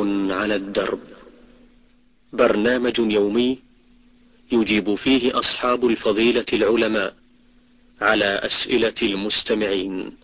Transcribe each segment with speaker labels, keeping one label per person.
Speaker 1: على الدرب، برنامج يومي يجيب فيه أصحاب الفضيلة العلماء على أسئلة المستمعين.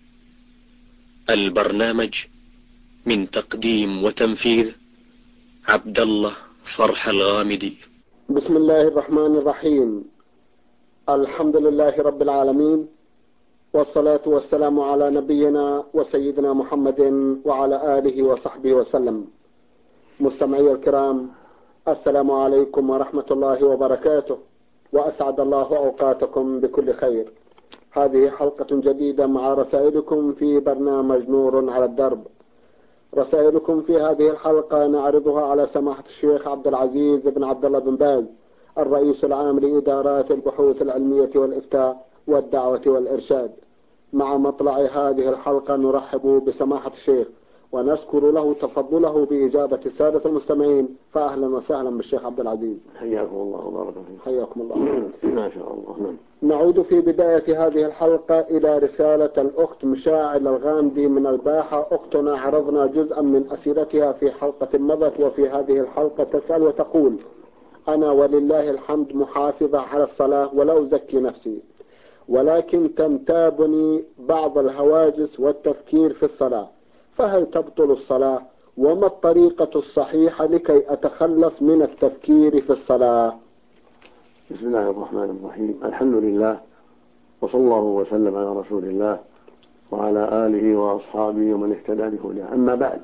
Speaker 1: البرنامج من تقديم وتنفيذ عبد الله فرح الغامدي.
Speaker 2: بسم الله الرحمن الرحيم. الحمد لله رب العالمين، والصلاة والسلام على نبينا وسيدنا محمد وعلى آله وصحبه وسلم. مستمعي الكرام، السلام عليكم ورحمة الله وبركاته، وأسعد الله أوقاتكم بكل خير. هذه حلقة جديدة مع رسائلكم في برنامج نور على الدرب. رسائلكم في هذه الحلقة نعرضها على سماحة الشيخ عبد العزيز بن عبد الله بن باز، الرئيس العام لإدارات البحوث العلمية والإفتاء والدعوة والإرشاد. مع مطلع هذه الحلقة نرحب بسماحة الشيخ ونشكر له تفضله بإجابة السادة المستمعين. فأهلا وسهلا بالشيخ عبد العزيز.
Speaker 3: حياكم الله وبارك فيكم.
Speaker 2: حياكم الله.
Speaker 3: ما شاء الله.
Speaker 2: نعود في بداية هذه الحلقة إلى رسالة الأخت مشاعل الغامدي من الباحة. أختنا عرضنا جزءا من أسئلتها في حلقة مضت، وفي هذه الحلقة تسأل وتقول: أنا ولله الحمد محافظة على الصلاة ولا أزكي نفسي، ولكن تنتابني بعض الهواجس والتفكير في الصلاة، فهل تبطل الصلاة؟ وما الطريقة الصحيحة لكي أتخلص من التفكير في الصلاة؟
Speaker 3: بسم الله الرحمن الرحيم. الحمد لله، وصلى الله وسلم على رسول الله وعلى آله وأصحابه ومن اهتدى بهداه. أما بعد،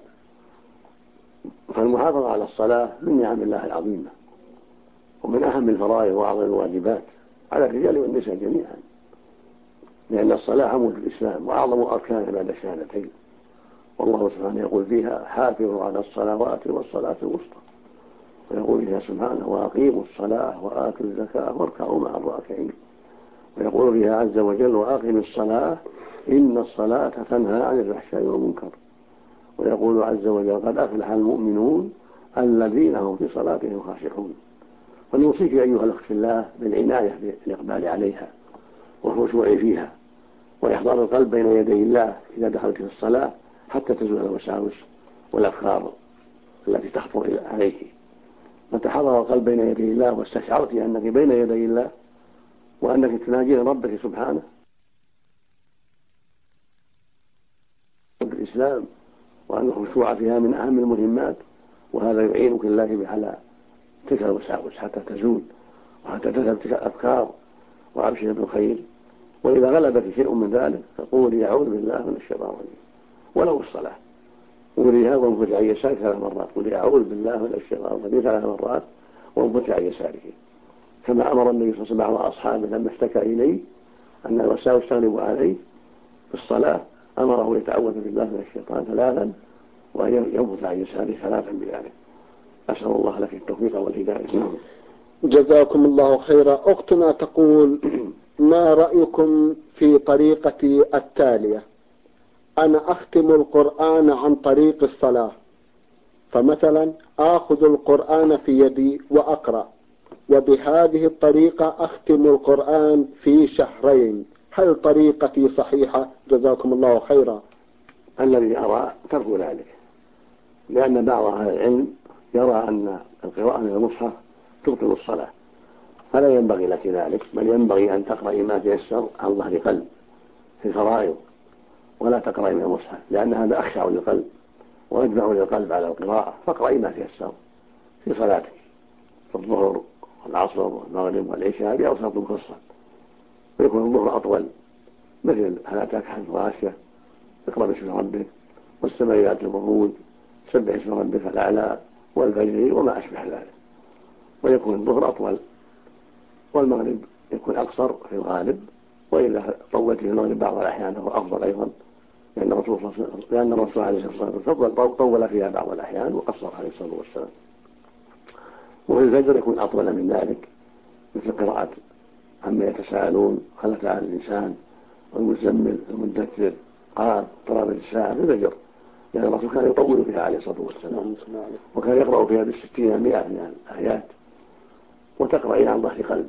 Speaker 3: فالمحافظة على الصلاة من نعم الله العظيمة، ومن أهم الفرائض وأعظم الواجبات على الرجال والنساء جميعا، لأن الصلاة عمود الإسلام وأعظم أركانه بعد الشهادتين. والله سبحانه يقول فيها: حافظوا على الصلوات والصلاة الوسطى، ويقول فيها سبحانه: وأقيموا الصلاة وآتوا الزكاة واركعوا مع الراكعين. ويقول فيها عز وجل: وأقم الصلاة إن الصلاة تنهى عن الفحشاء والمنكر. ويقول عز وجل: قد أفلح المؤمنون الذين هم في صلاتهم خاشعون. فنوصيك أيها الأخت في الله بالعناية بالإقبال عليها والخشوع فيها، وإحضار القلب بين يدي الله إذا دخلت في الصلاة، حتى تزول الوساوس والأفكار التي تخطر عليك. متى حضر القلب بين يدي الله واستشعرت أنك بين يدي الله وأنك تناجين ربك سبحانه بالإسلام، وأن الخشوع فيها من أهم المهمات، وهذا يعينك الله على تلك الوساوس حتى تزول وحتى تذهب تلك الأفكار وأبشر بالخير. وإذا غلبك شيء من ذلك فقولي: أعوذ بالله من الشيطان الرجيم، ولو الصلاة قوليها وانفتح عن يسارك 3 مرات. قولي: أعوذ بالله من الشيطان الرجيم 3 مرات وانفتح عن يسارك، كما أمر النبي صلى الله عليه وسلم بعض أصحابه لما اشتكى إليه أن الوساوس تغلب عليه في الصلاة، أمره يتعوذ بالله من الشيطان 3 وأن ينفتح عن يساره 3 بذلك. أسأل الله لك التوفيق والهداية.
Speaker 2: جزاكم الله خيرا. أختنا تقول: ما رأيكم في طريقتي التالية؟ أنا أختم القرآن عن طريق الصلاة، فمثلا آخذ القرآن في يدي وأقرأ، وبهذه الطريقة أختم القرآن في 2 شهر. هل طريقتي صحيحة؟ جزاكم الله خيرا.
Speaker 3: الذي أرى ترك ذلك، لأن بعض أهل العلم يرى أن القراءة من المصحف تبطل الصلاة، فلا ينبغي لك ذلك، بل ينبغي أن تقرأ ما تيسر عن ظهر قلب في الفرائض، ولا تقرأ من المصحف، لأن هذا أخشع للقلب وأجمع للقلب على القراءة. فاقرأ ما تيسر في صلاتك في الظهر والعصر والمغرب والعشاء بأوساط مفصل، ويكون الظهر أطول، مثل هل أتاك حديث غاشية، اقرأ باسم ربك، والسماء ذات البروج، سبح اسم ربك الأعلى، والفجر وما أشبه ذلك. ويكون الظهر أطول، والمغرب يكون أقصر في الغالب، وإذا طولت في المغرب بعض الأحيان فهو أفضل أيضا، لأن الرسول عليه الصلاة والسلام طول فيها بعض الأحيان وقصر عليه الصلاة والسلام. وفي الفجر يكون أطول من ذلك، مثل قراءة عما يتساءلون، هل أتى على الإنسان، والمزمل، المدثر، قال، اقتربت الساعة، في الفجر، لأن الرسول كان يطول فيها عليه الصلاة والسلام، وكان يقرأ فيها ب60 100 من الآيات، وتقرأين عن ظهر قلب.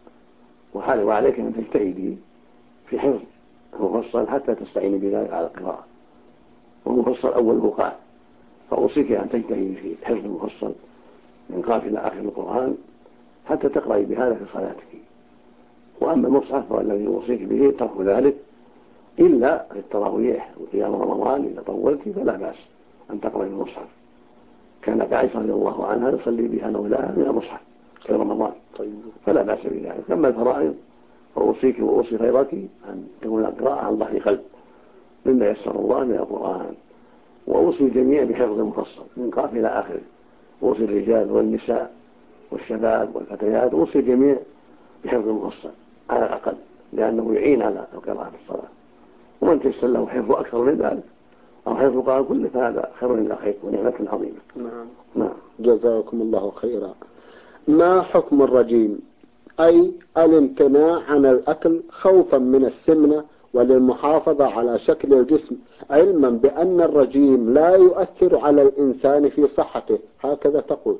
Speaker 3: وعليك أن تجتهدي في حفظ المفصل حتى تستعيني بذلك على القراءة. والمفصل أول بقاع، فأوصيك أن تجتهدي في حفظ المفصل من قاف إلى آخر القرآن حتى تقرأي بهذا في صلاتك. وأما المصحف فالذي أوصيك به ترك ذلك إلا في التراويح وقيام رمضان إذا طولت فلا بأس أن تقرأ المصحف. كانت عائشة رضي الله عنها يصلي بها مولاها من المصحف في رمضان فلا بأس بذلك. أما الفرائض فأوصيك وأوصي غيرك أن تكون القراءة عن ظهر قلب مما يسر الله من القرآن. وأوصي الجميع بحفظ المفصل من قاف إلى آخره. أوصي الرجال والنساء والشباب والفتيات، أوصي الجميع بحفظ المفصل على الأقل، لأنه يعين على القراءة في الصلاة. ومن تيسر له حفظ أكثر من ذلك أو حفظ القرآن كله فهذا خير إلى خير ونعمة عظيمة.
Speaker 2: نعم. جزاكم الله خيرا. ما حكم الرجيم، أي الامتناع عن الأكل خوفا من السمنة وللمحافظة على شكل الجسم، علما بأن الرجيم لا يؤثر على الإنسان في صحته، هكذا تقول؟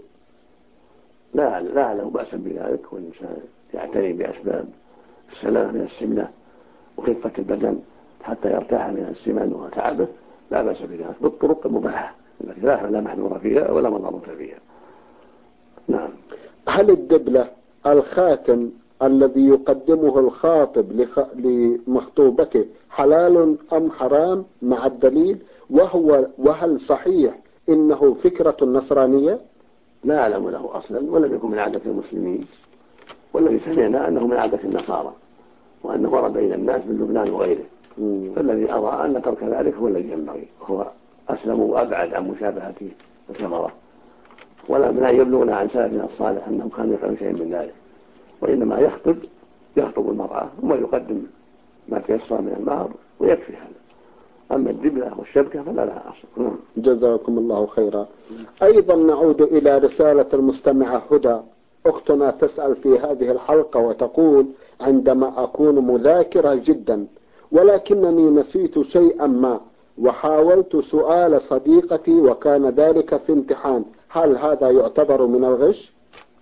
Speaker 3: لا له بأس بذلك، والإنسان يعتني بأسباب السلامة من السمنة وخفة البدن حتى يرتاح من السمن وتعبه، لا بأس بذلك بالطرق المباحة التي لا محذور فيها ولا مضرة فيها. نعم.
Speaker 2: هل الدبلة الخاتم الذي يقدمه الخاطب لمخطوبته حلال أم حرام مع الدليل؟ وهل صحيح إنه فكرة النصرانية؟
Speaker 3: لا أعلم له أصلا ولم يكن من عادة المسلمين، والذي سمعنا أنه من عادة النصارى وأنه ورد إلى الناس من لبنان وغيره. فالذي أرى أن ترك ذلك هو الذي ينبغي، وهو أسلم وأبعد عن مشابهة الكفرة. لا يبلغنا عن سلفنا الصالح أنهم كانوا يفعلون شيئا من ذلك، وإنما يخطب المرأة ثم يقدم ما تيسر من المهر ويكفي هذا. أما الدبلة والشبكة فلا لها أصل.
Speaker 2: جزاكم الله خيرا. أيضا نعود إلى رسالة المستمعة هدى. أختنا تسأل في هذه الحلقة وتقول: عندما أكون مذاكرة جدا ولكنني نسيت شيئا ما وحاولت سؤال صديقتي وكان ذلك في امتحان، هل هذا يعتبر من الغش؟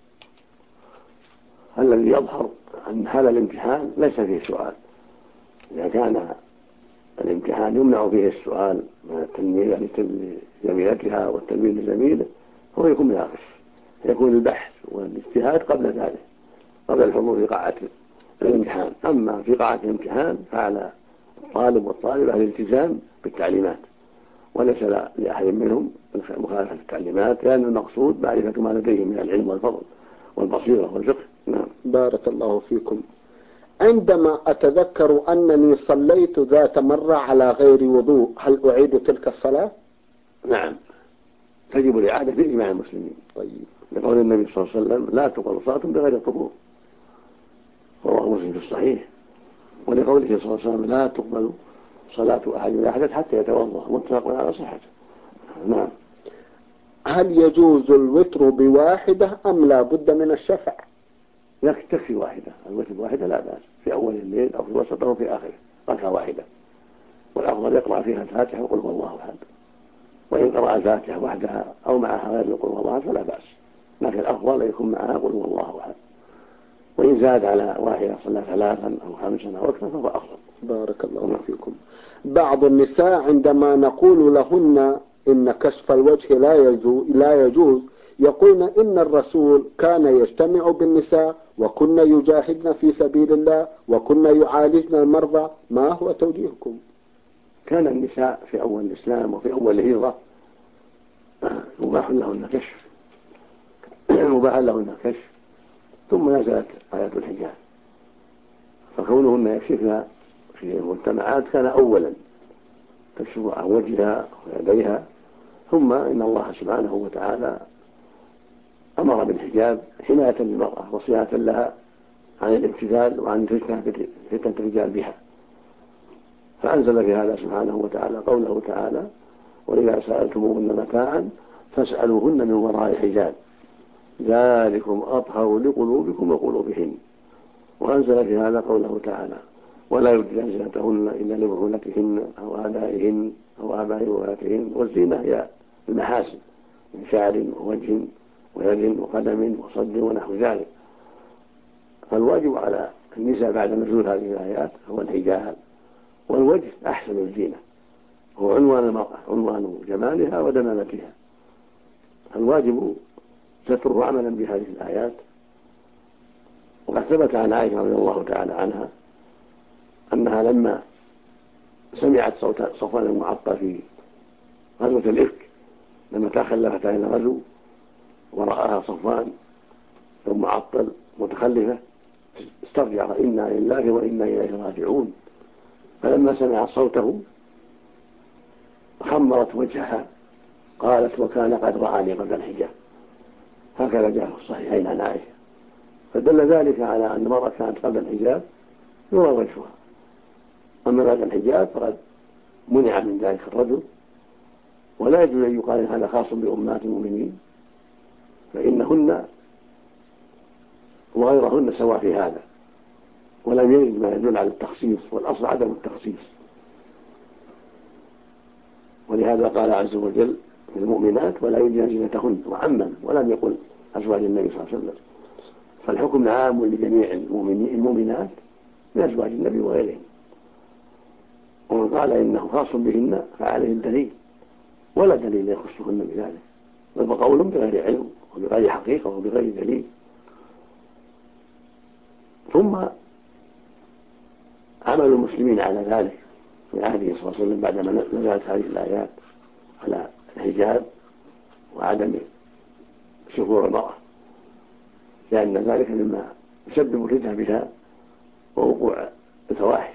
Speaker 3: الذي يظهر أن هذا الامتحان ليس فيه سؤال. إذا كان الامتحان يمنع فيه السؤال من التلميذ لزميلتها والتلميذ لزميله هو يكون من الغش. يكون البحث والاجتهاد قبل ذلك، قبل الحضور في قاعة الامتحان. أما في قاعة الامتحان فعلى الطالب والطالبة الالتزام بالتعليمات، وليس لأحد منهم مخالفة التعليمات، لأن المقصود معرفة ما لديه من العلم والفضل والبصيرة والفقه. نعم.
Speaker 2: بارك الله فيكم. عندما أتذكر أنني صليت ذات مرة على غير وضوء، هل أعيد تلك الصلاة؟
Speaker 3: نعم، تجب الإعادة بإجماع المسلمين.
Speaker 2: طيب.
Speaker 3: لقول النبي صلى الله عليه وسلم: لا تقبل صلاة بغير طهور، رواه مسلم في الصحيح. ولقوله صلى الله عليه وسلم: لا تقبل صلاة أحد إذا حدث حتى يتوضأ، متفق على صحته. نعم.
Speaker 2: هل يجوز الوتر بواحدة أم لا بد من الشفع؟
Speaker 3: تكفي واحدة، الوتر بواحدة لا بأس، في أول الليل أو في وسطه أو في آخره، ركعة واحدة. والأفضل يقرأ فيها الفاتحة وقل هو الله أحد، وإن قرأ الفاتحة وحدها أو معها غير قل هو الله أحد فلا بأس، لكن الأفضل يكون معها قل هو الله أحد. وإن زاد على واحدة صلى 3 أو 5 أو أكثر فهو أفضل.
Speaker 2: بارك الله فيكم. بعض النساء عندما نقول لهن إن كشف الوجه لا يجوز يقولن إن الرسول كان يجتمع بالنساء وكن يجاهدن في سبيل الله وكن يعالجن المرضى، ما هو توجيهكم؟
Speaker 3: كان النساء في أول الإسلام وفي أول الهجرة مباح لهن الكشف، ثم نزلت آيات الحجاب، فكونهن يكشفن في المجتمعات كان أولا تكشف عن وجهها ويديها، ثم إن الله سبحانه وتعالى أمر بالحجاب حماية للمرأة وصيانة لها عن الابتذال وعن فتنة الرجال بها، فأنزل في هذا سبحانه وتعالى قوله تعالى: وإذا سألتموهن متاعا فاسألوهن من وراء حجاب ذلكم أطهر لقلوبكم وقلوبهن. وأنزل في هذا قوله تعالى: ولا يبدين زينتهن إلا لبعولتهن أو آبائهن أو آباء بعولتهن. والزينة هي المحاسن من شعر ووجه ويد وقدم وصد ونحو ذلك. فالواجب على النساء بعد نزول هذه الآيات هو الحجاب، والوجه أحسن الزينة، هو عنوان المرأة، عنوان جمالها ودمامتها، الواجب ستره عملا بهذه الآيات. وقد ثبت عن عائشة رضي الله تعالى عنها أنها لما سمعت صوت صفوان المعطل في غزوة الإفك لما تخلفت عن الغزو ورآها صفوان المعطل متخلفة استرجع إنا لله وإنا إليه راجعون، فلما سمعت صوته خمرت وجهها قالت وكان قد رآني قبل الحجاب. هكذا جاء في الصحيحين عن عائشة، فدل ذلك على أن المرأة كانت قبل الحجاب يرى وجهها، أما بعد الحجاب فقد منع من ذلك الرجل، ولا يجوز أن يقال هذا خاص بأمهات المؤمنين، فإنهن وغيرهن سواء في هذا، ولم يرد ما يدل على التخصيص، والأصل عدم التخصيص. ولهذا قال عز وجل في المؤمنات ولا يبدين زينتهن وعمم، ولم يقل أزواج النبي صلى الله عليه وسلم، فالحكم عام لجميع المؤمنات من أزواج النبي وغيرهم. ومن قال إنه خاص بهن فعليه الدليل، ولا دليل يخصهن بذلك، بل قول بغير علم وبغير حقيقة وبغير دليل. ثم عمل المسلمين على ذلك في عهده صلى الله عليه وسلم بعدما نزلت هذه الآيات على الحجاب وعدم سفور المرأة، لأن ذلك مما يسبب الفتنة بها ووقوع الفواحش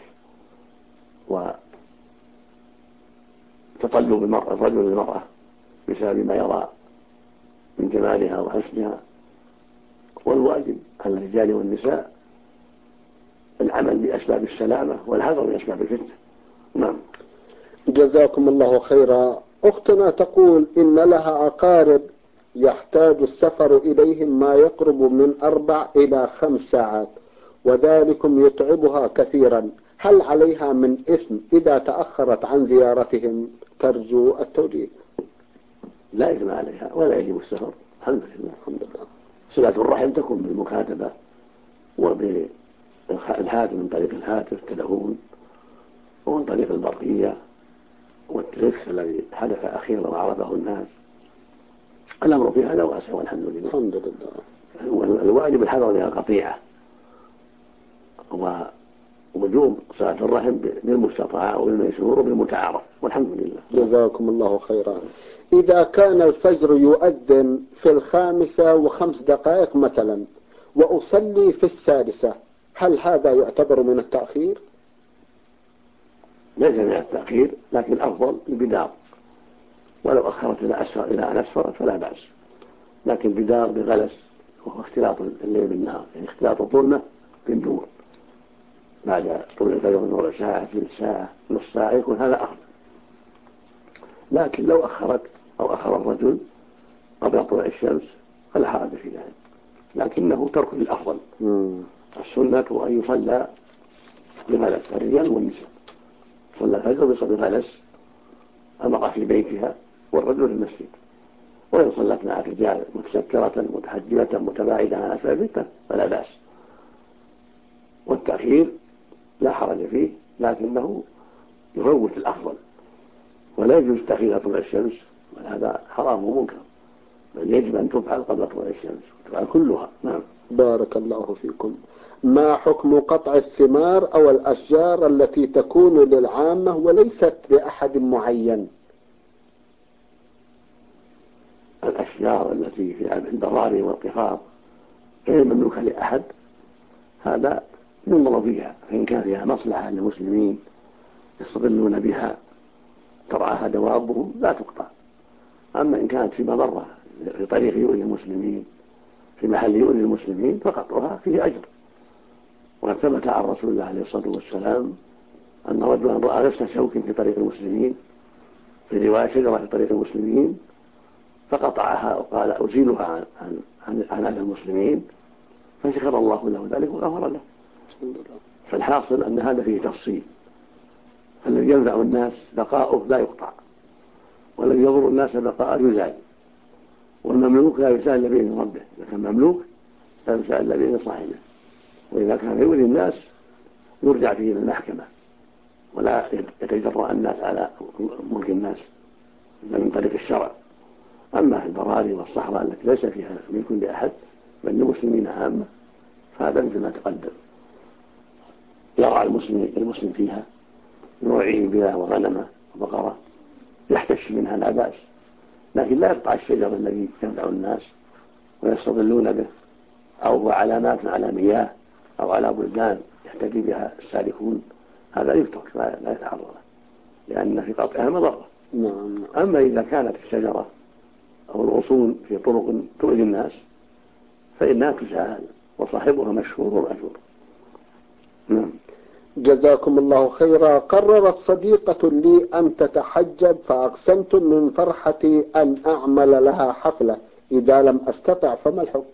Speaker 3: وتطلب الرجل للمرأة بسبب ما يرى من جمالها وحسنها. والواجب على الرجال والنساء العمل بأسباب السلامة والحذر من أسباب الفتنة. نعم.
Speaker 2: جزاكم الله خيرا. أختنا تقول إن لها أقارب يحتاج السفر إليهم ما يقرب من 4 إلى 5 ساعات، وذلكم يتعبها كثيرا، هل عليها من إثم إذا تأخرت عن زيارتهم؟ ترجو التوجيه.
Speaker 3: لا إثم عليها ولا يجب السفر، الحمد لله.
Speaker 2: الحمد لله.
Speaker 3: صلة الرحم تكون بالمكاتبة وبالهاتف، من طريق الهاتف التلفون، ومن طريق البرقية والتلفز الذي حدث أخيرا وعرفه الناس. الأمر في هذا واسع والحمد لله.
Speaker 2: الحمد لله.
Speaker 3: والواجب الحذر من القطيعة ووجوب صلة الرحم بالمستطاع وبالميسور وبالمتعارف، والحمد لله.
Speaker 2: جزاكم الله خيرا. إذا كان الفجر يؤذن في 5:05 مثلا وأصلي في 6، هل هذا يعتبر من التأخير؟
Speaker 3: ليس من التأخير، لكن الأفضل البدار، ولو أخرت إلى أن أسفرت فلا بأس، لكن بدار بغلس وهو اختلاط الليل بالنهار، يعني اختلاط الظلمة بالنور بعد طول الفجر نور ساعة، ثلث ساعة، نصف ساعة، يكون هذا أفضل. لكن لو أخرت أو أخر الرجل قبل طلوع الشمس فلا حرج في ذلك، لكنه ترك الأفضل. السنة أن يصلى بغلس الرجال والنساء، صلى الفجر بصلي غلس المرأة في بيتها والرجل في المسجد، وإن صلت مع الرجال متسترة متحجبة متباعدة عن أسفل الفتنة فلا بأس. والتأخير لا حرج فيه، لكنه يفوت الأفضل، ولا يجوز تأخير طلوع الشمس، وهذا حرام ومنكر، بل يجب أن تفعل قبل طلوع الشمس وتفعل كلها. نعم.
Speaker 2: بارك الله فيكم. ما حكم قطع الثمار أو الأشجار التي تكون للعامة وليست لأحد معين؟
Speaker 3: الأشجار التي في البراري والقفار غير مملوكة لأحد هذا ينظر فيها، فإن كان فيها مصلحة للمسلمين يستظلون بها ترعاها دوابهم لا تقطع. أما إن كانت في مضرة في طريق يؤذي المسلمين في محل يؤذي المسلمين فقطعها فيه أجر. وقد ثبت عن رسول الله عليه الصلاة والسلام أن رجلا رأى غصن شوك في طريق المسلمين، في رواية شجرة في طريق المسلمين، فقطعها وقال أزيلها عن أهل المسلمين، فشكر الله له ذلك وغفر له. فالحاصل أن هذا فيه تفصيل، الذي ينفع الناس بقاؤه لا يقطع، والذي يضر الناس بقاءه يزال. والمملوك لا يزال إلا بإذن ربه، إذا كان مملوك لا يزال إلا بإذن صاحبه، وإذا كان يؤذي الناس يرجع فيه إلى المحكمة، ولا يتجرأ الناس على ملك الناس من طريق الشرع. أما في البراري الأراضي والصحراء التي ليس فيها ملك لأحد بل للمسلمين عامة، فهذا مثل ما تقدم، يرعى المسلم فيها، يرعيه بها وغنمه وبقرة يحتش منها لا بأس، لكن لا يقطع الشجر الذي ينفع الناس ويستظلون به، أو هو علامات على مياه أو على بلدان يحتدي بها السالكون، هذا يترك لا يتعرض له، لأن في قطعها مضرة. أما إذا كانت الشجرة أو الغصون في طرق تؤذي الناس فإنها تزال وصاحبها مشهور ومأجور. نعم.
Speaker 2: جزاكم الله خيرا. قررت صديقة لي أن تتحجب، فأقسمت من فرحتي أن أعمل لها حفلة، إذا لم أستطع فما الحكم؟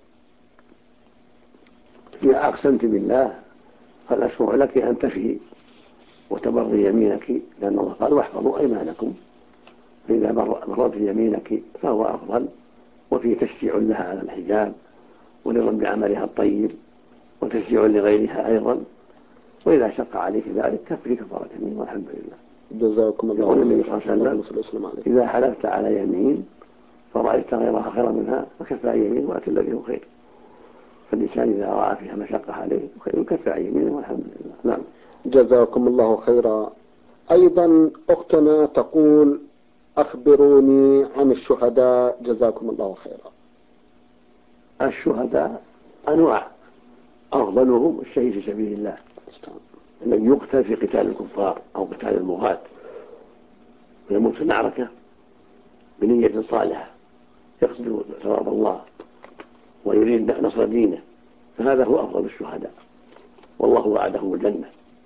Speaker 3: إذا أقسمت بالله فالأشرع لك أن تفي وتبري يمينك، لأن الله قال واحفظوا أيمانكم، فإذا بررت يمينك فهو أفضل، وفيه تشجيع لها على الحجاب ورضا بعملها الطيب وتشجيع لغيرها أيضا، وإذا شق عليك ذلك كفري كفارة يمين والحمد لله.
Speaker 2: جزاكم الله
Speaker 3: يقول النبي صلى الله عليه وسلم إذا حلفت على يمين فرأيت غيرها خيرا منها فكفى يمين وأتى الذي هو خير، فالإنسان إذا رأى فيها مشقة عليه كفى يمين والحمد لله. نعم.
Speaker 2: جزاكم الله خيرا. أيضا أختنا تقول أخبروني عن الشهداء جزاكم الله خيرا.
Speaker 3: الشهداء أنواع، أفضلهم الشهيد في سبيل الله الذي يقتل في قتال الكفار أو قتال المغاة، ويموت في المعركة بنية صالحة يقصد ثواب الله ويريد نصر دينه، فهذا هو أفضل الشهداء والله وعدهم الجنة.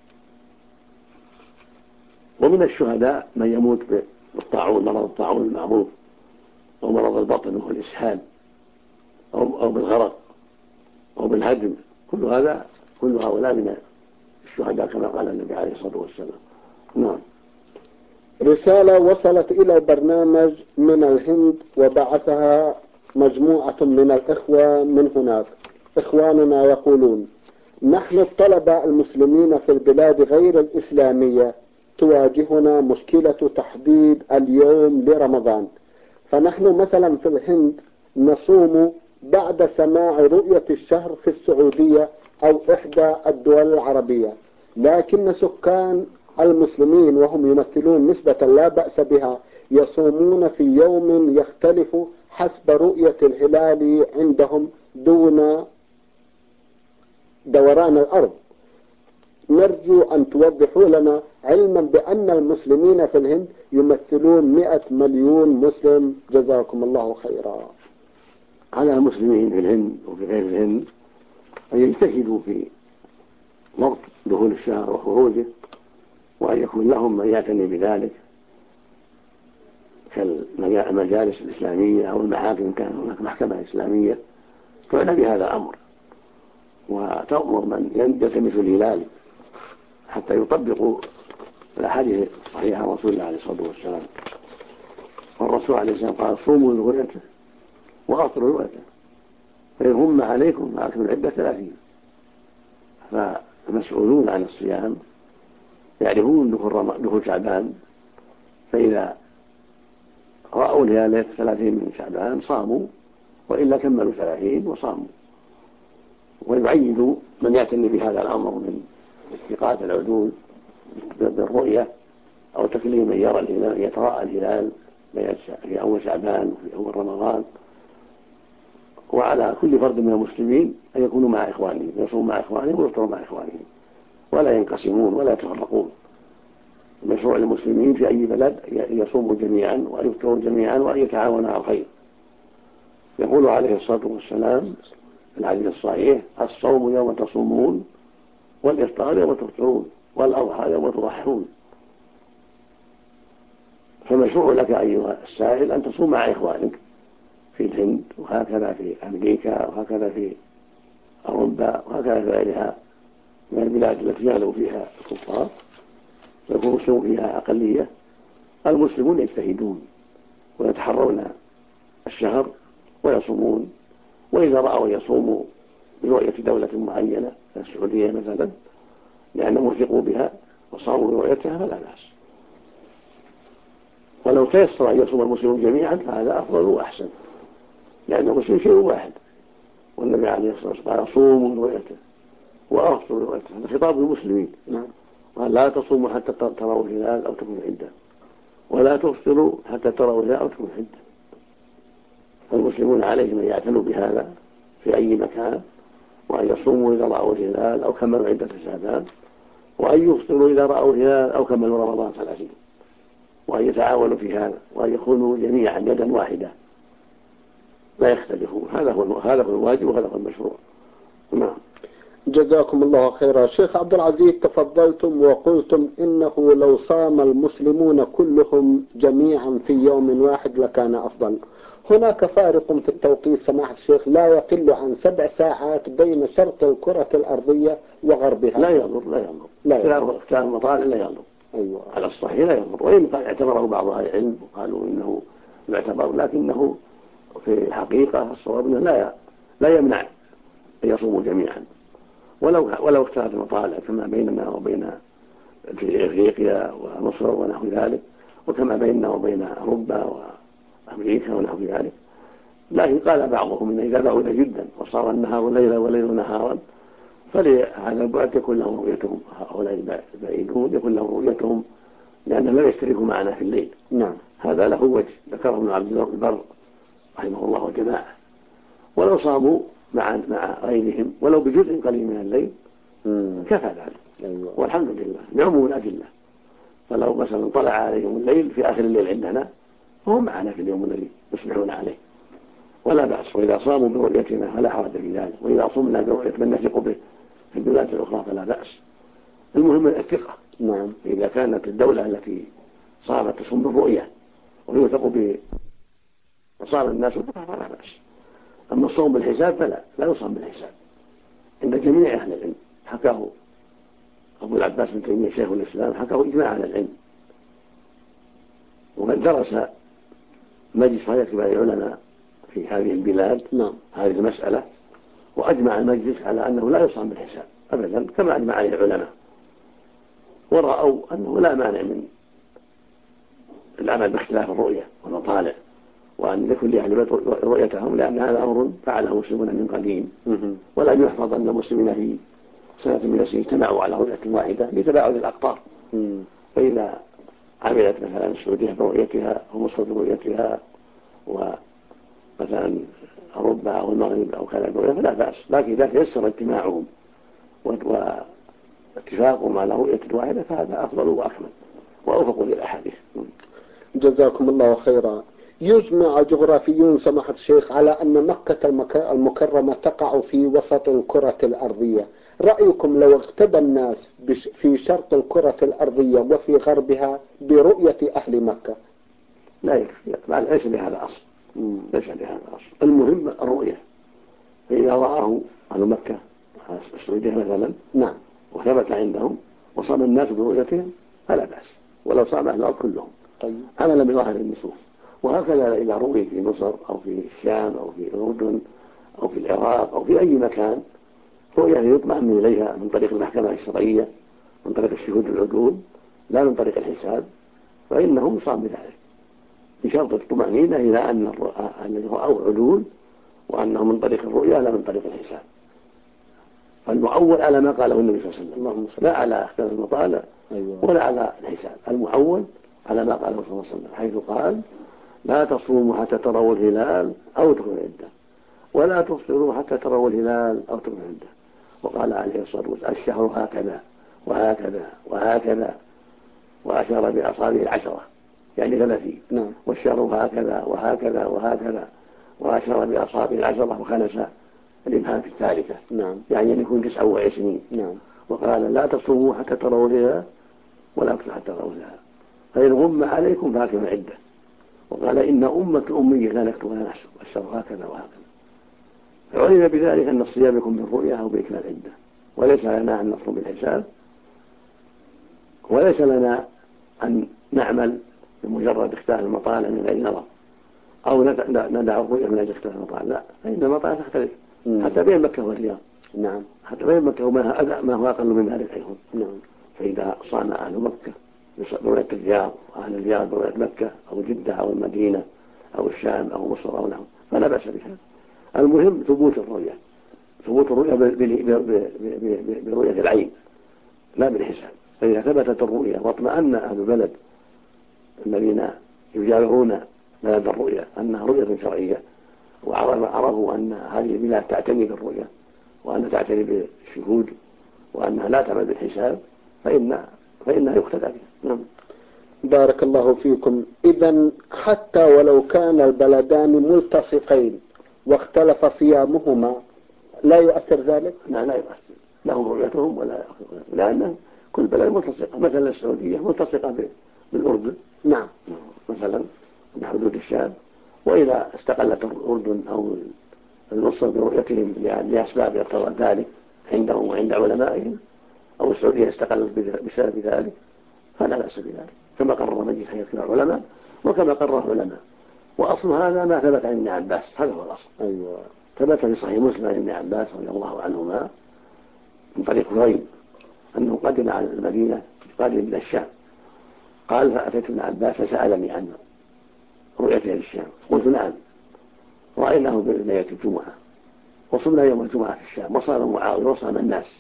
Speaker 3: ومن الشهداء من يموت بالطاعون، مرض الطاعون المعروف، أو مرض البطن وهو الإسهال، أو بالغرق أو بالهدم، كل هؤلاء من الشهداء كما قال النبي عليه الصلاة والسلام. نعم.
Speaker 2: رسالة وصلت إلى البرنامج من الهند وبعثها مجموعة من الإخوة من هناك. إخواننا يقولون: نحن الطلبة المسلمين في البلاد غير الإسلامية تواجهنا مشكلة تحديد اليوم لرمضان، فنحن مثلا في الهند نصوم بعد سماع رؤية الشهر في السعودية أو إحدى الدول العربية، لكن سكان المسلمين وهم يمثلون نسبة لا بأس بها يصومون في يوم يختلف حسب رؤية الهلال عندهم دون دوران الأرض. نرجو أن توضحوا لنا، علما بأن المسلمين في الهند يمثلون 100 مليون مسلم، جزاكم الله خيرا.
Speaker 3: على المسلمين في الهند وفي غير الهند أن يجتهدوا في ضبط دخول الشهر وخروجه، وأن يكون لهم من يعتني بذلك كالمجالس الإسلامية أو المحاكم، كان هناك محكمة إسلامية تعنى بهذا الأمر وتأمر من يلتمس الهلال حتى يطبقوا الأحاديث الصحيحة عن رسول الله عليه الصلاة والسلام. والرسول عليه الصلاة والسلام قال: صوموا لرؤيته وأفطروا لرؤيته، فإن هم عليكم فأكملوا العدة 30. فالمسؤولون عن الصيام يعرفون دخول شعبان، فإذا رأوا ليلة 30 من شعبان صاموا، وإلا كملوا 30 وصاموا. ويعيدوا من يعتني بهذا الأمر من الثقات العدول بالرؤية أو تكليم من يرى الهلال يتراءى الهلال في أول شعبان وفي أول رمضان. وعلى كل فرد من المسلمين أن يكونوا مع إخوانهم، يصوموا مع إخوانهم ويفطروا مع إخوانهم، ولا ينقسمون ولا يتفرقون. المشروع للمسلمين في أي بلد يصوموا جميعا ويفطروا جميعا وأن يتعاونوا على الخير. يقول عليه الصلاة والسلام في الحديث الصحيح: الصوم يوم تصومون، والإفطار يوم تفطرون، والأضحى يوم تضحون. فمشروع لك أيها السائل أن تصوم مع إخوانك في الهند، وهكذا في أمريكا، وهكذا في أوروبا، وهكذا في غيرها من البلاد التي يغلب فيها الكفار ويكون المسلمون فيها أقلية. المسلمون يجتهدون ويتحرون الشهر ويصومون، وإذا رأوا يصوموا برؤية دولة معينة السعودية مثلا لأنهم وثقوا بها وصاموا برؤيتها فلا بأس. ولو تيسر أن يصوم المسلمون جميعا فهذا أفضل وأحسن، لأن المسلم شيء واحد، والنبي عليه الصلاة والسلام قال صوموا رؤيته وأفطروا رؤيته، هذا خطاب للمسلمين. قال لا تصوموا حتى تروا الهلال أو تكون عدة، ولا تفطروا حتى تروا الهلال أو تكون عدة. فالمسلمون عليهم أن يعتنوا بهذا في أي مكان، وأن يصوموا إذا رأوا الهلال أو كملوا عدة شعبان، وأن يفطروا إذا رأوا الهلال أو كملوا رمضان 30، وأن يتعاونوا في هذا، وأن يكونوا جميعا يدا واحدة لا يختلفون. هذا هو الواجب وهذا هو المشروع. نعم.
Speaker 2: جزاكم الله خيرا. شيخ عبد العزيز، تفضلتم وقلتم إنه لو صام المسلمون كلهم جميعا في يوم واحد لكان أفضل. هناك فارق في التوقيت سماحة الشيخ لا يقل عن 7 ساعات بين شرق الكرة الأرضية وغربها.
Speaker 3: لا يضر اختلاف المطالع لا يضر.
Speaker 2: أيوة.
Speaker 3: على الصحيح لا يضر، وإن اعتبره بعض أهل العلم وقالوا إنه يعتبر، لكنه في الحقيقة الصواب أنه لا يمنع أن يصوموا جميعا، ولو اختلف المطالع كما بيننا وبين في إفريقيا ومصر ونحو ذلك، وكما بيننا وبين أوروبا وأمريكا ونحو ذلك. لكن قال بعضهم إن إذا بعد جدا وصار النهار ليلا والليل نهارا فلهذا البعد يكون لهم رؤيتهم، هؤلاء البعيدون يكون لهم رؤيتهم لأنهم لا يشتركوا معنا في الليل.
Speaker 2: نعم.
Speaker 3: هذا له وجه ذكره ابن عبد البر رحمه الله وجماعة. ولو صاموا مع غيرهم ولو بجزء قليل من الليل كفى ذلك.
Speaker 2: أيوة.
Speaker 3: والحمد لله بعموم الأدلة. فلو مثلا طلع عليهم الليل في آخر الليل عندنا فهم معنا في اليوم الذي يصبحون عليه ولا بأس، وإذا صاموا برؤيتنا فلا حرج في ذلك، وإذا صمنا برؤية من نثق به في البلاد الأخرى فلا بأس. المهم الثقة.
Speaker 2: نعم.
Speaker 3: إذا كانت الدولة التي صامت تصوم بالرؤية ويوثق به وصام الناس بها فلا بأس. أما الصوم بالحساب لا يصام بالحساب عند جميع أهل العلم. حكاه أبو العباس بن تيمية شيخ الإسلام، حكاه إجماع أهل العلم، وقد درس مجلس هيئة كبار العلماء في هذه البلاد هذه المسألة، وأجمع المجلس على أنه لا يصام بالحساب أبدا كما أجمع عليه العلماء، ورأوا أنه لا مانع من العمل باختلاف الرؤية والمطالع، وأن لكل أهل رؤيتهم، لأن هذا أمر فعله المسلمون من قديم، ولم يحفظ أن المسلمين في سنة من السنين اجتمعوا على رؤية واحدة لتباعد الأقطار. فإذا عملت مثلا السعودية برؤيتها ومصر برؤيتها ومثلا أوروبا أو المغرب أو كذا برؤية فلا بأس، لكن إذا تيسر اجتماعهم واتفاقهم على رؤية واحدة فهذا أفضل وأكمل وأوفق للأحاديث.
Speaker 2: جزاكم الله خيرا. يجمع جغرافيون سماحة الشيخ على أن مكة المكرمة تقع في وسط الكرة الأرضية. رأيكم لو اقتدى الناس في شرق الكرة الأرضية وفي غربها برؤية أهل مكة؟
Speaker 3: لا يكفي، ليس لهذا أصل. ليس لهذا أصل. المهم الرؤية. فإذا رآه أهل مكة السعودية مثلا
Speaker 2: نعم
Speaker 3: وثبت عندهم وصام الناس برؤيتهم فلا بأس، ولو صام أهل الأرض كلهم عملا بظاهر النصوص. وهكذا إذا روي في مصر أو في الشام أو في الأردن أو في العراق أو في أي مكان رؤية يطمئن إليها من طريق المحكمة الشرعية، من طريق الشهود العدول، لا من طريق الحساب، فإنهم صام بذلك بشرط الطمأنينة إلى أن الذي رأوا عدول وأنه من طريق الرؤية لا من طريق الحساب. فالمعول على ما قاله النبي صلى الله عليه وسلم، لا على اختلاف المطالع ولا على الحساب. المعول على ما قاله صلى الله عليه وسلم حيث قال لا تصوموا حتى تروا الهلال أو تكونوا عدة، ولا تفطروا حتى تروا الهلال أو تكونوا عدة. وقال عليه الصلاة والسلام الشهر هكذا وهكذا وهكذا، وأشار بأصابعه 10 يعني 30. والشهر هكذا وهكذا وهكذا، وأشار بأصابعه 10 وخلص الإبهام في الثالثة يعني أن يكون 29. وقال لا تصوموا حتى تروا الهلال ولا تفطروا حتى تروا الهلال، فإن غم عليكم فأكملوا العدة. وقال إن أمة الأمية لا نكتب ولا نحسب، الشهر هكذا وهكذا. فعلم بذلك أن الصيام يكون بالرؤية أو بإكمال العدة، وليس لنا أن نصوم بالحساب، وليس لنا أن نعمل بمجرد اختلاف المطالع من غير نظر، أو ندع الرؤية من أجل اختلاف المطالع، لا، فإن المطالع تختلف حتى بين مكة والرياض. حتى بين مكة ما هو أقل من ذلك أيضا. فإذا صام أهل مكة برؤية الرياض وأهل الرياض برؤية مكة أو جدة أو المدينة أو الشام أو مصر أو نحو فلا بأس بها. المهم ثبوت الرؤية برؤية العين لا بالحساب. فإذا ثبتت الرؤية واطمأن أهل البلد الذين يجاورون بلد الرؤية أنها رؤية شرعية، وعرفوا أن هذه البلاد تعتني بالرؤية وأنها تعتني بالشهود وأنها لا تعمل بالحساب، فإنها يقتدى بها. نعم.
Speaker 2: بارك الله فيكم. إذن حتى ولو كان البلدان ملتصقين واختلف صيامهما لا يؤثر ذلك؟
Speaker 3: لا يؤثر، لهم رؤيتهم ولا يؤثر، لأن كل بلد ملتصقة. مثلا السعودية ملتصقة بالأردن،
Speaker 2: نعم،
Speaker 3: مثلا بحدود الشام، وإذا استقلت الأردن أو المصر برؤيتهم لأسباب يقتضى ذلك عندهم وعند علمائهم، أو السعودية استقلت بسبب ذلك، فلا بأس بذلك، كما قرر مجلس هيئة العلماء وكما قرر العلماء. وأصل هذا ما ثبت عن ابن عباس، هذا هو الأصل.
Speaker 2: أيوة.
Speaker 3: ثبت في صحيح مسلم عن ابن عباس رضي الله عنهما من طريق غيب أنه قدم على المدينة قادم إلى الشام، قال فأتيت ابن عباس فسألني عن رؤيته للشام، قلت نعم، رأيناه بليلة الجمعة وصمنا يوم الجمعة في الشام وصام معاوية وصام الناس.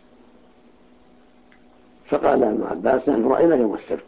Speaker 3: فقال ابن عباس نحن رأينا يوم السبت،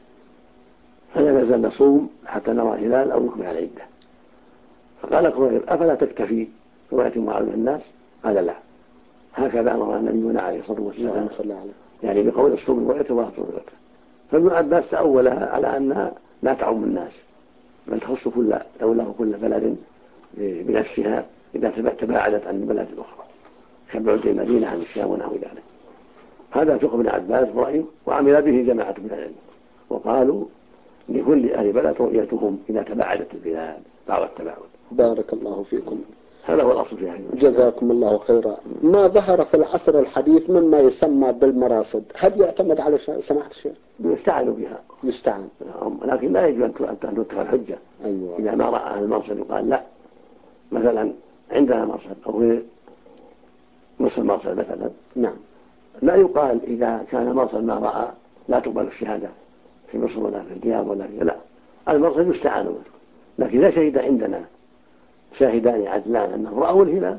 Speaker 3: فلا نزل نصوم حتى نرى الهلال أو نكمل العدة. فقال كريب أفلا تكتفي رؤية معاوية الناس؟ قال لا، هكذا أمر نبينا عليه الصلاة والسلام، يعني بقول الصوم رؤيته ولا رؤيته. فابن عباس تأولها على أنها لا تعم الناس بل تخص كل دولة وكل بلد بنفسها إذا تباعدت عن البلد الأخرى كبعد المدينة عن الشام ونحو ذلك. هذا فقه ابن عباس رأيه، وعمل به جماعة من العلم، وقالوا لكل أهل بلد رؤيتهم إذا تباعدت البلاد بعض التباعد.
Speaker 2: بارك الله فيكم.
Speaker 3: هذا هو الأصل في هذه.
Speaker 2: جزاكم الله خيرا. ما ظهر في العصر الحديث مما يسمى بالمراصد، هل يعتمد على سماحة الشيخ؟
Speaker 3: يستعان بها،
Speaker 2: يستعان،
Speaker 3: لكن لا يجب أن تتخذ حجة.
Speaker 2: أيوة.
Speaker 3: إذا ما رأى المرصد يقال لا، مثلا عندنا مرصد أو في نصف المرصد مثلا،
Speaker 2: نعم،
Speaker 3: لا يقال إذا كان مرصد ما رأى لا تقبل الشهادة في مصر ولا في الرياض ولا في، لا، المرصد يستعان به. لكن إذا شهد عندنا شاهدان عدلان أنه رأوا الهلال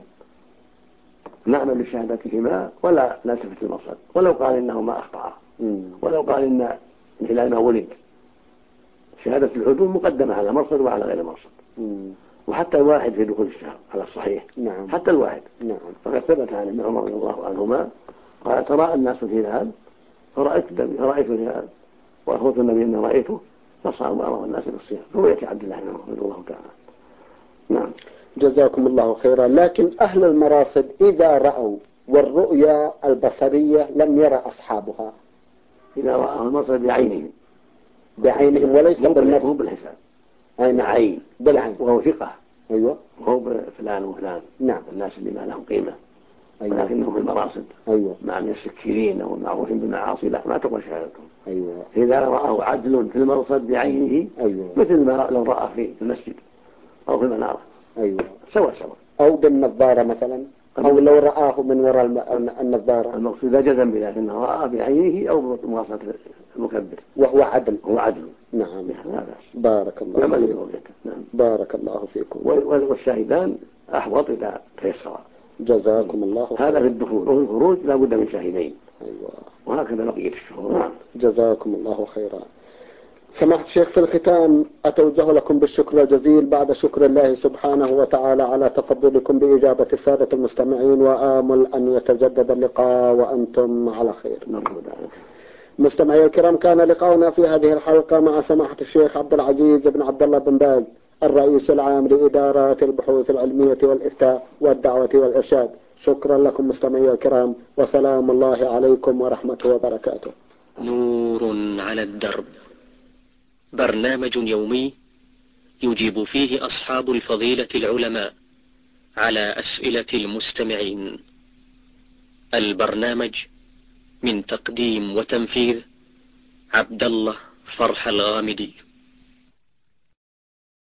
Speaker 3: نعمل بشهادتهما ولا نلتفت المرصد، ولو قال إنه ما أخطأ، ولو قال إن الهلال ما ولد، شهادة العدول مقدمة على مرصد وعلى غير مرصد. وحتى الواحد في دخول الشهر على الصحيح،
Speaker 2: نعم،
Speaker 3: حتى الواحد.
Speaker 2: نعم.
Speaker 3: فقد ثبت عن ابن عمر رضي الله عنهما قال تراءى الناس الهلال فرأيت الهلال وأخبرت النبي أني رأيته فصام وأمر الناس بالصيام، رؤية عبد الله بن عمر رضي الله تعالى. نعم.
Speaker 2: جزاكم الله خيرا. لكن أهل المراصد إذا رأوا والرؤيا البصرية لم يرى أصحابها،
Speaker 3: إذا رأى المرصد
Speaker 2: بعينهم وليس
Speaker 3: بالحساب،
Speaker 2: عين بالعين،
Speaker 3: وهو ثقة،
Speaker 2: أيوة،
Speaker 3: وهو فلان وفلان،
Speaker 2: نعم،
Speaker 3: الناس اللي ما لهم قيمة،
Speaker 2: أيوة،
Speaker 3: ولكنهم المراصد،
Speaker 2: أيوة،
Speaker 3: مع من السكرين أو المعروفين بالمعاصي لا ما تقبل شهادتهم.
Speaker 2: أيوة.
Speaker 3: إذا رأه عدل في المرصد بعينه،
Speaker 2: أيوة،
Speaker 3: مثل ما لو رأى في المسجد أو في المنارة،
Speaker 2: أيوة،
Speaker 3: سوا
Speaker 2: أو بالنظارة مثلا، أو لو رآه من وراء النظارة.
Speaker 3: المقصود لا جزم بذلك أنه رأى بعينه أو بمواصلة المكبر
Speaker 2: وهو عدل.
Speaker 3: هو عدل.
Speaker 2: نعم.
Speaker 3: لا بأس.
Speaker 2: بارك الله فيكم.
Speaker 3: نعم.
Speaker 2: بارك الله فيكم.
Speaker 3: والشاهدان أحوط إذا تيسر.
Speaker 2: جزاكم الله خيرا.
Speaker 3: هذا في الدخول، وفي الخروج لا بد من شاهدين.
Speaker 2: أيوة.
Speaker 3: وهكذا بقية الشهور. نعم.
Speaker 2: جزاكم الله خيرا. سماحة الشيخ، في الختام أتوجه لكم بالشكر الجزيل بعد شكر الله سبحانه وتعالى على تفضلكم بإجابة السادة المستمعين، وآمل أن يتجدد اللقاء وأنتم على خير. مستمعي الكرام، كان لقاؤنا في هذه الحلقة مع سماحة الشيخ عبد العزيز بن عبد الله بن باز، الرئيس العام لإدارات البحوث العلمية والإفتاء والدعوة والإرشاد. شكرا لكم مستمعي الكرام، وسلام الله عليكم ورحمته وبركاته.
Speaker 1: نور على الدرب، برنامج يومي يجيب فيه أصحاب الفضيلة العلماء على أسئلة المستمعين. البرنامج من تقديم وتنفيذ عبد الله فرح الغامدي.